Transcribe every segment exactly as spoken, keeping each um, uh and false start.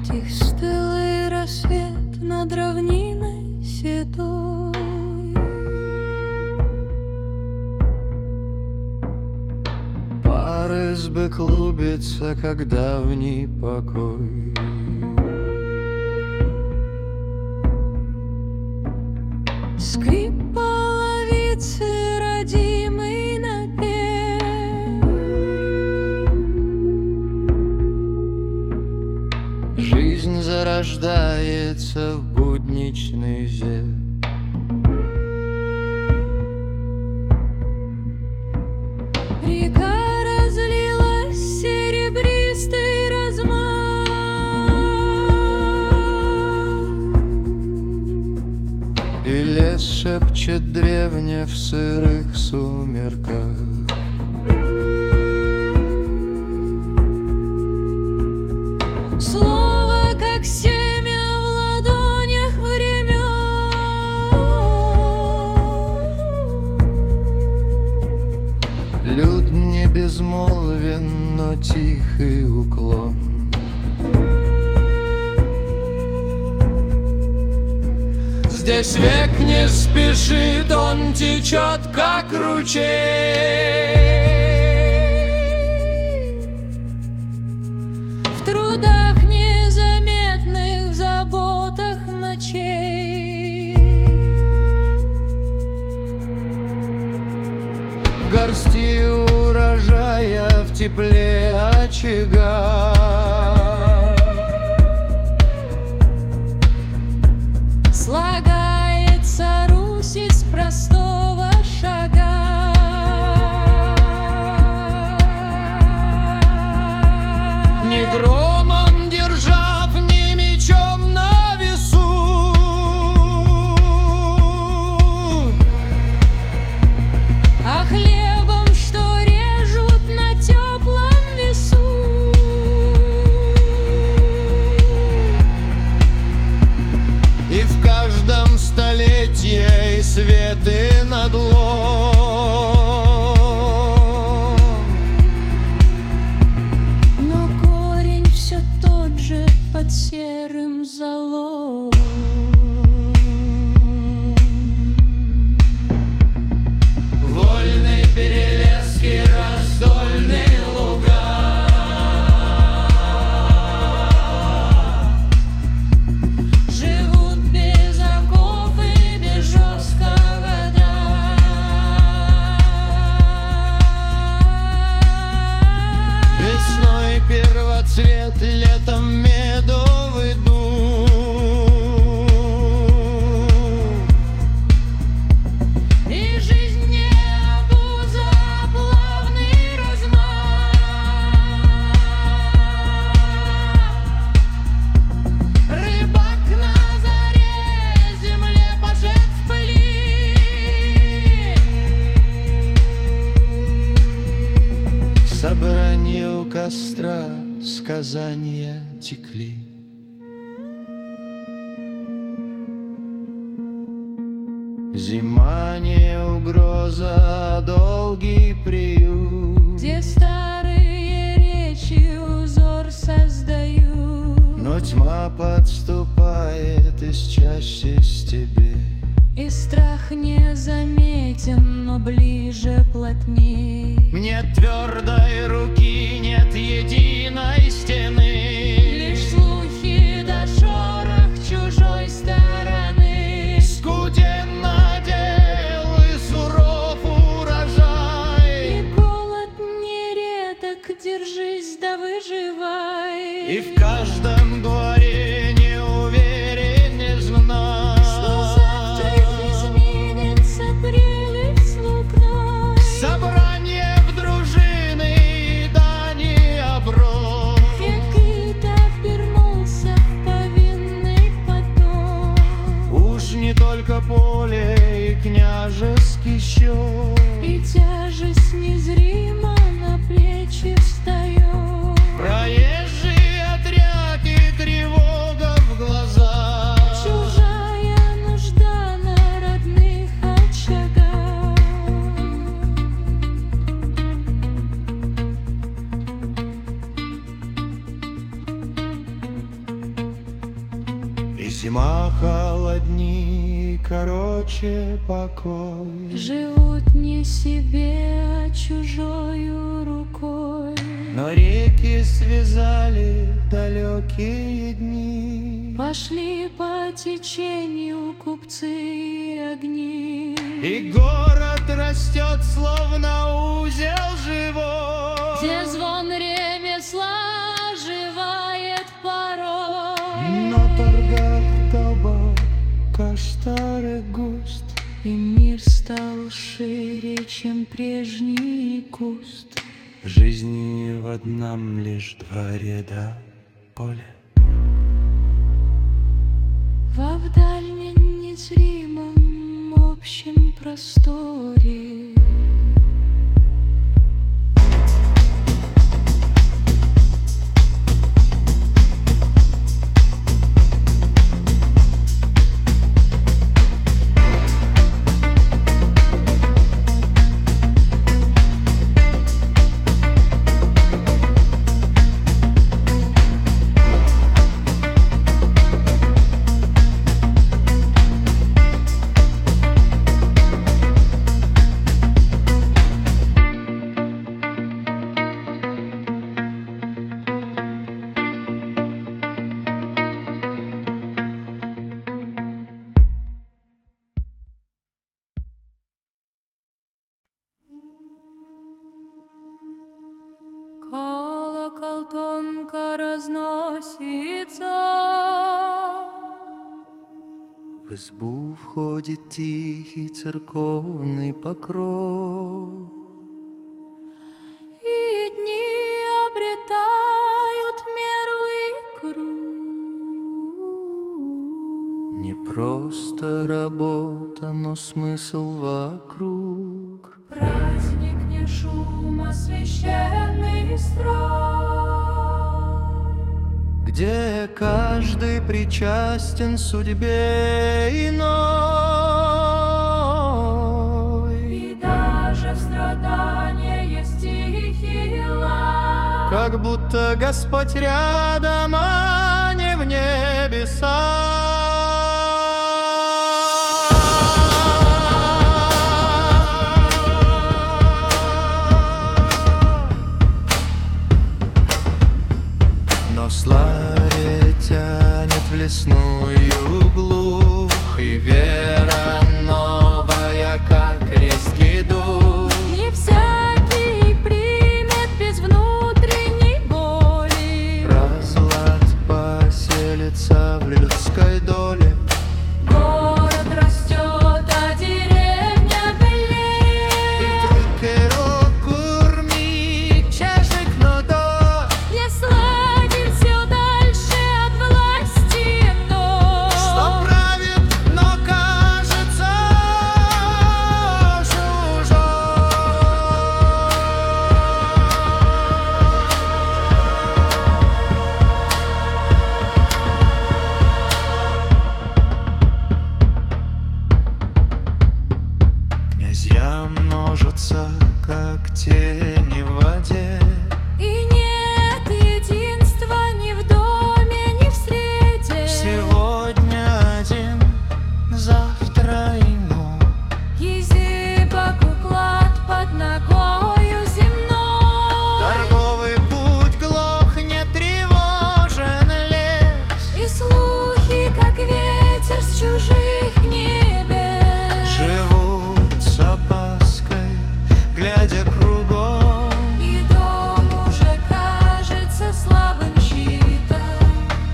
Стих стылый рассвет над равниной седой. Пар избы клубится, как давний покой. Скрип половицы, родимый напев. Жизнь зарождается в будничный зев. Река разлилась серебристый размах. И лес шепчет древне в сырых сумерках. Слово, как семя в ладонях времен. Люд не безмолвен, но тихий уклон. Здесь век не спешит, он течет, как ручей. В трудах незаметных, в заботах ночей. Горсти урожая в тепле очага. Слагается Русь из простого шага. Ни громом держав, ни мечом на весу, А хлебом, что режут на теплом весу. и в каждом столетии свет и надлом. Но корень все тот же под серым золом. Вольные перелески, раздольные луга. Живут без оков и без жесткого дна. Весной первоцвет, летом медовый дух. И жизнь не обуза, а плавный размах. Рыбак на заре земле пожет в пыли. Собрание у костра сказания текли. Зима не угроза, а долгий приют. Где старые речи узор создают. Но тьма подступает из чаще степи. И страх не заметен, но ближе плотней. Нет твердой руки, нет единой стены. Лишь слухи да шорох чужой стороны. Скуден надел и суров урожай. И голод нередок, держись да выживай. И в каждом дворе не уверен, не знай, Что завтра изменится прелесть лука. собрание в дружины и дани оброк. Якита вернулся в повинный поток. Уж не только поле и княжеский счет. И тяжесть незримо на плечи встает. Проезжий отряд и тревога в глазах. Чужая нужда на родных очагах. И зима холодней, короче покой. Живут не себе, а чужою рукой. Но реки связали далекие дни. Пошли по течению купцы и огни. И город растет, словно узел живой, где звон ремесла оживает порой. На торгах табак, каштары густ, и мир стал шире, чем прежний куст. В жизни в одном лишь дворе да поле. Во вдальне незримом общем просторе. Колокол тонко разносится, в избу входит тихий церковный покров. и дни обретают меру и круг. Не просто работа, но смысл вокруг. Праздник не шум, а священный строй, Где каждый причастен судьбе иной. и даже в страдании есть тихий лад. Как будто Господь рядом, а не в небесах. Но славе тянет в лесную глушь, и вера новая, как резкий дух. Не всякий примет без внутренней боли. Разлад поселится в людской доле. Город растет, а деревня блеет. Не сладит все дальше от власти иной. Что правит, но кажется чужой. Князья множатся, как тени в воде. И нет единства ни в доме, ни в среде. Сегодня один, завтра иной. И зыбок уклад под ногою земной. Торговый путь глохнет, тревожен лес. И слухи, как ветер с чужих небес. Живут с опаской, глядя кругом. И дом уже кажется слабым щитом.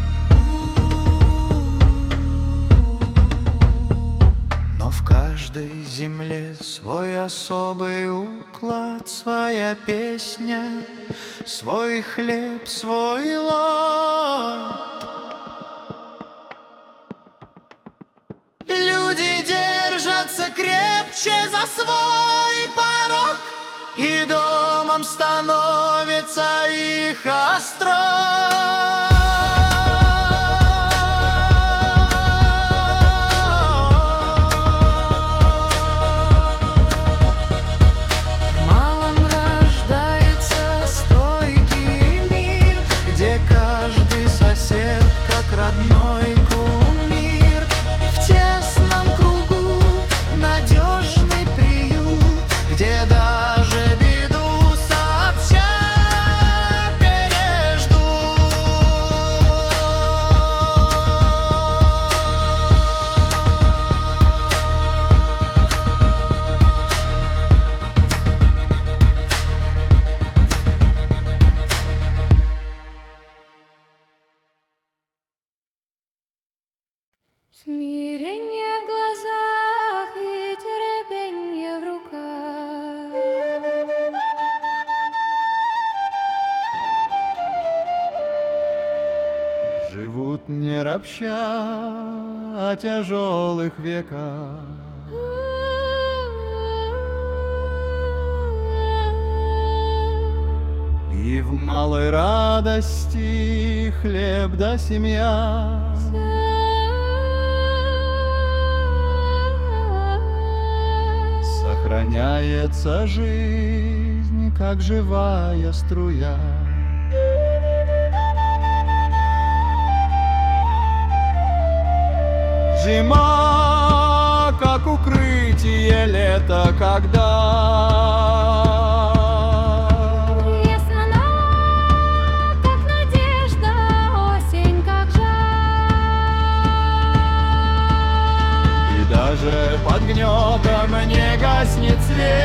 Но в каждой земле свой особый уклад, своя песня, свой хлеб, свой лад. Люди держатся крепче за свой порог, и домом становится их остров. В малом рождается стойкий мир, где каждый сосед как родной кумир. Смирение в глазах и терпение в руках. Живут не ропща о тяжелых веках. И в малой радости хлеб да семья. Сохраняется жизнь, как живая струя. Зима, как укрытие, лето, когда Весна, как надежда, осень, как жар. и даже под гнетом не гаснет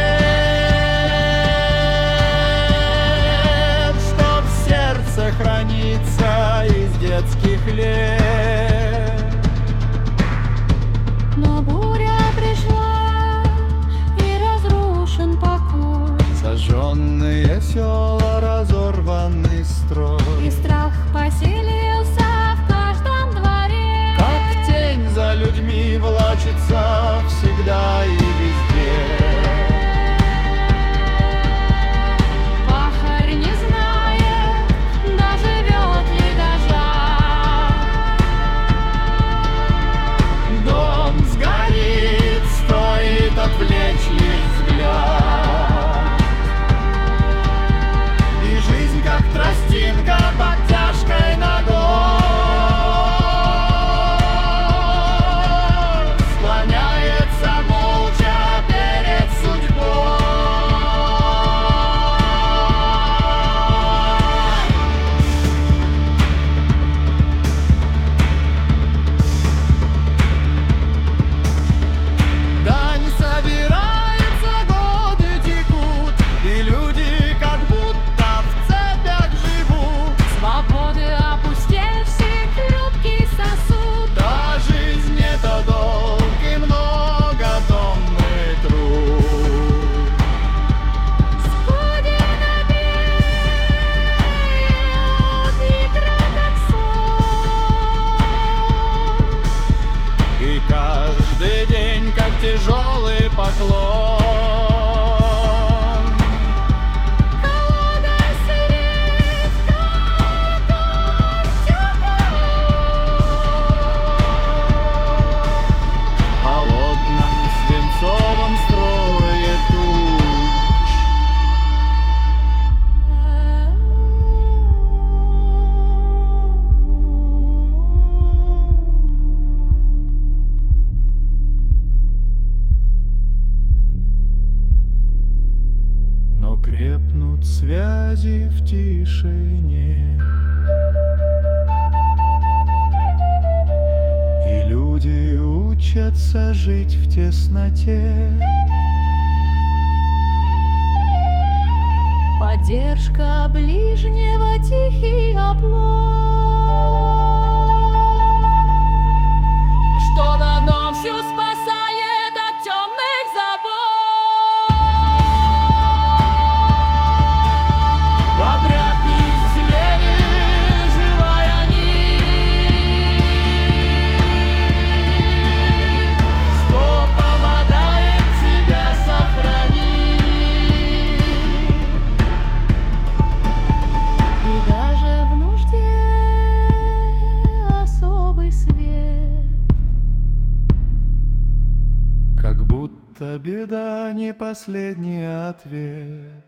свет, чтоб в сердце хранится из детских лет. Но буря пришла, и разрушен покой, Сожженные села, разорванный строй. и страх поселился в каждом дворе. Как тень за людьми влачится всегда и везде. Пахарь не знает, доживет ли до жар. Дом сгорит, стоит отвлечь лишь взгляд. И жизнь, как тростинка под тяжкой ногой, склоняется молча перед судьбой. Да не собираются, годы текут, и люди как будто в цепях живут. Свободы опустевший хрупкий сосуд. Да, жизнь — это долг и многотомный труд. Сходит на берег ветра, как сон. И каждый день, как тяжелый поклон. Холодный свет, как тепло. В холодном свинцовом строе туч. Но крепнут связи в тишине, и люди учатся жить в тесноте. Поддержка ближнего, тихий оплот, что на дом всю спасает от темных забот. В обряд неисцеления живая нить, что помогает тебя сохранить. И даже в нужде особый свет. Как будто беда не последний ответ.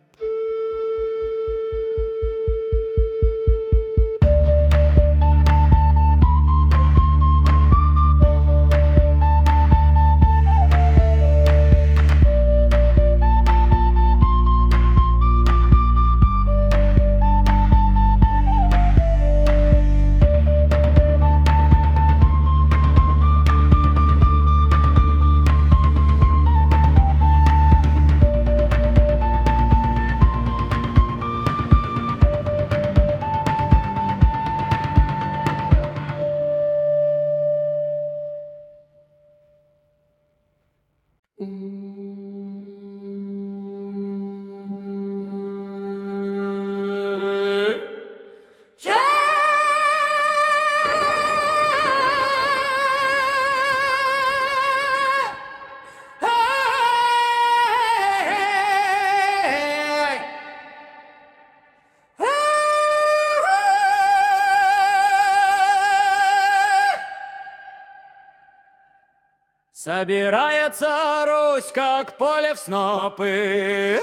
Собирается Русь, как поле в снопы,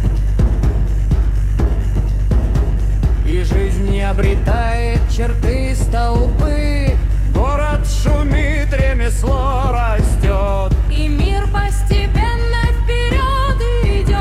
и жизнь не обретает черты столпы. Город шумит, ремесло растет, и мир постепенно вперед идет.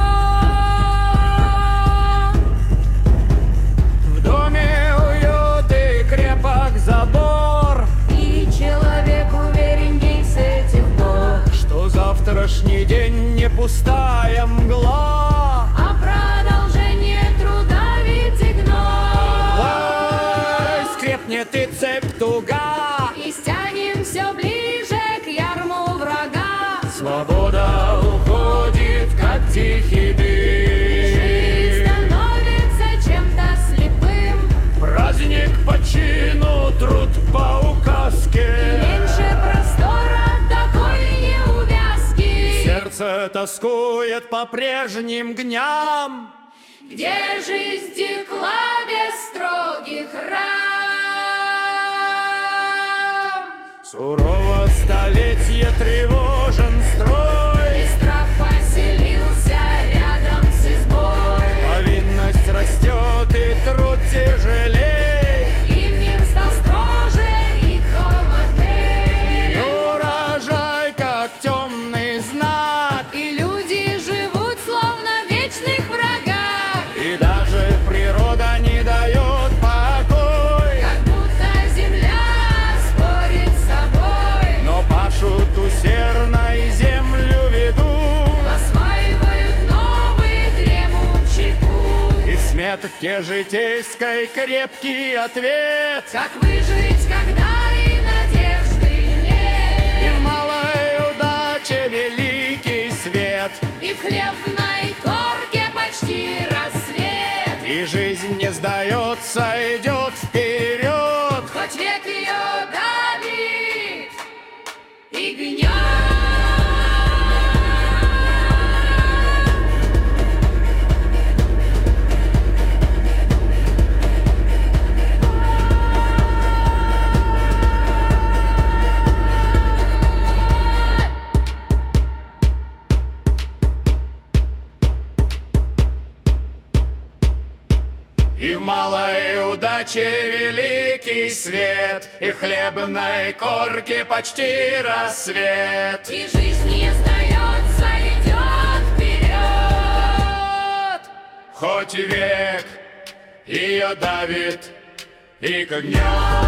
В доме уют и крепок забор, и человек уверенней с этих пор, что завтрашний день не пустая мгла, а продолжение труда ведь игнор. Ой, скрепнет и цепь туга, И стянем все ближе к ярму врага. свобода уходит, как тихий Жизнь дым. становится чем-то слепым, Праздник по чину, труд по указке, меньше простора такой неувязки, сердце тоскует по прежним дням, где жизнь текла без строгих рам. сурово столетие тревожен строй, И страх поселился рядом с избой, повинность растет и труд тяжелей. и мир стал строже и холодней. Урожай, как темный знак, И люди живут словно в вечных врагах, и даже природа не дает покой. как будто земля спорит с собой. Но пашут усердно и землю ведут, Осваивают новый дремучий путь. и в сметке житейской крепкий ответ. Как выжить, когда и надежды И нет, в малой удаче великий свет, и в хлебной корке почти рассвет. и жизнь не сдается, идет вперед. Хоть век ее давит и гнет. И в малой удаче великий свет, и в хлебной корке почти рассвет. И жизнь не сдается, идет вперед. Хоть век ее давит и гнет.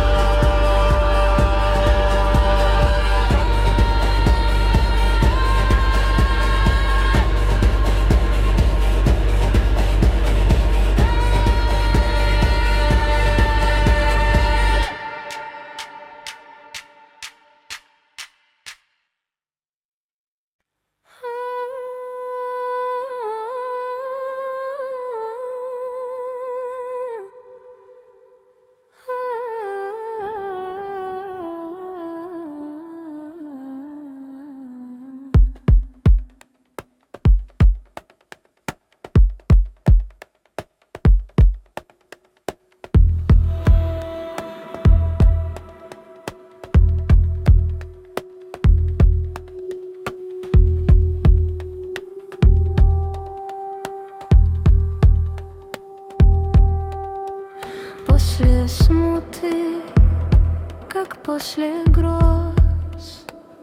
После смуты, как после гроз,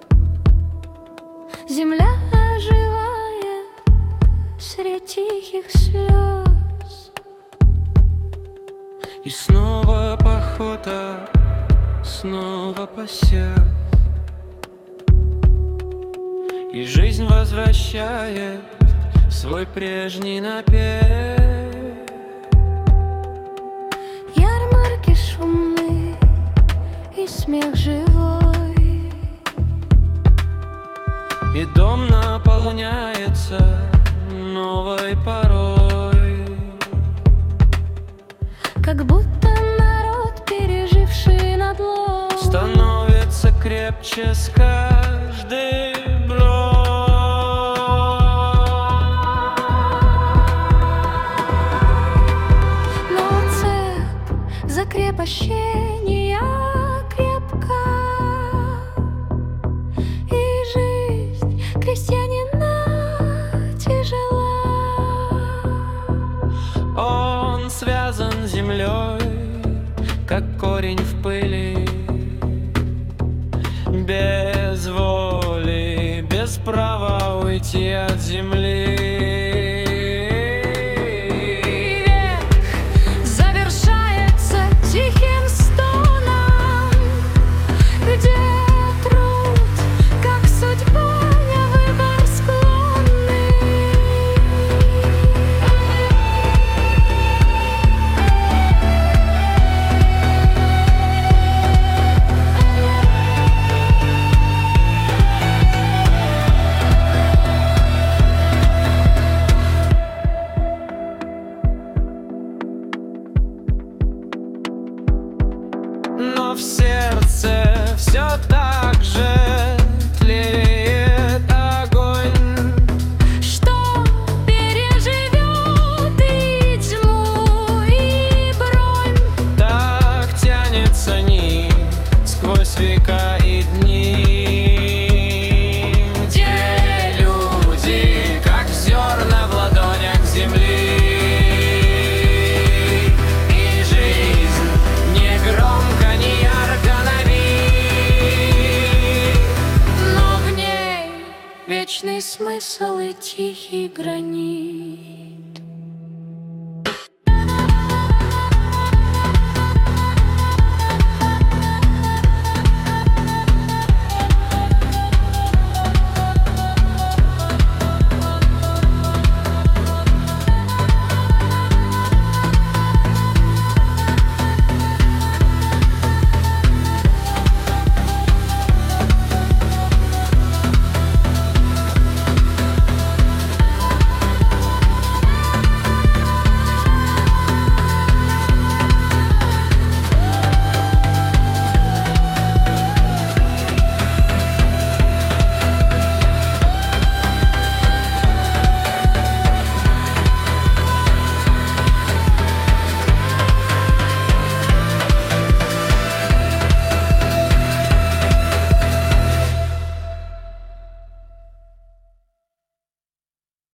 земля оживает средь тихих слез. И снова похота, снова посев, и жизнь возвращает свой прежний напев. Ярмарки шумны и смех живой, И дом наполняется новой порой. как будто народ, переживший надлом, Становится крепче с каждым бром. но цепь закрепощения крепка, и землей, как корень в пыли, без воли, без права уйти от земли. Но в сердце все так же тлеет огонь, что переживет и тьму, и бронь. Так тянется нить сквозь века и дни, где люди, как зерна в ладонях земли. Вечный смысл и тихий гранит.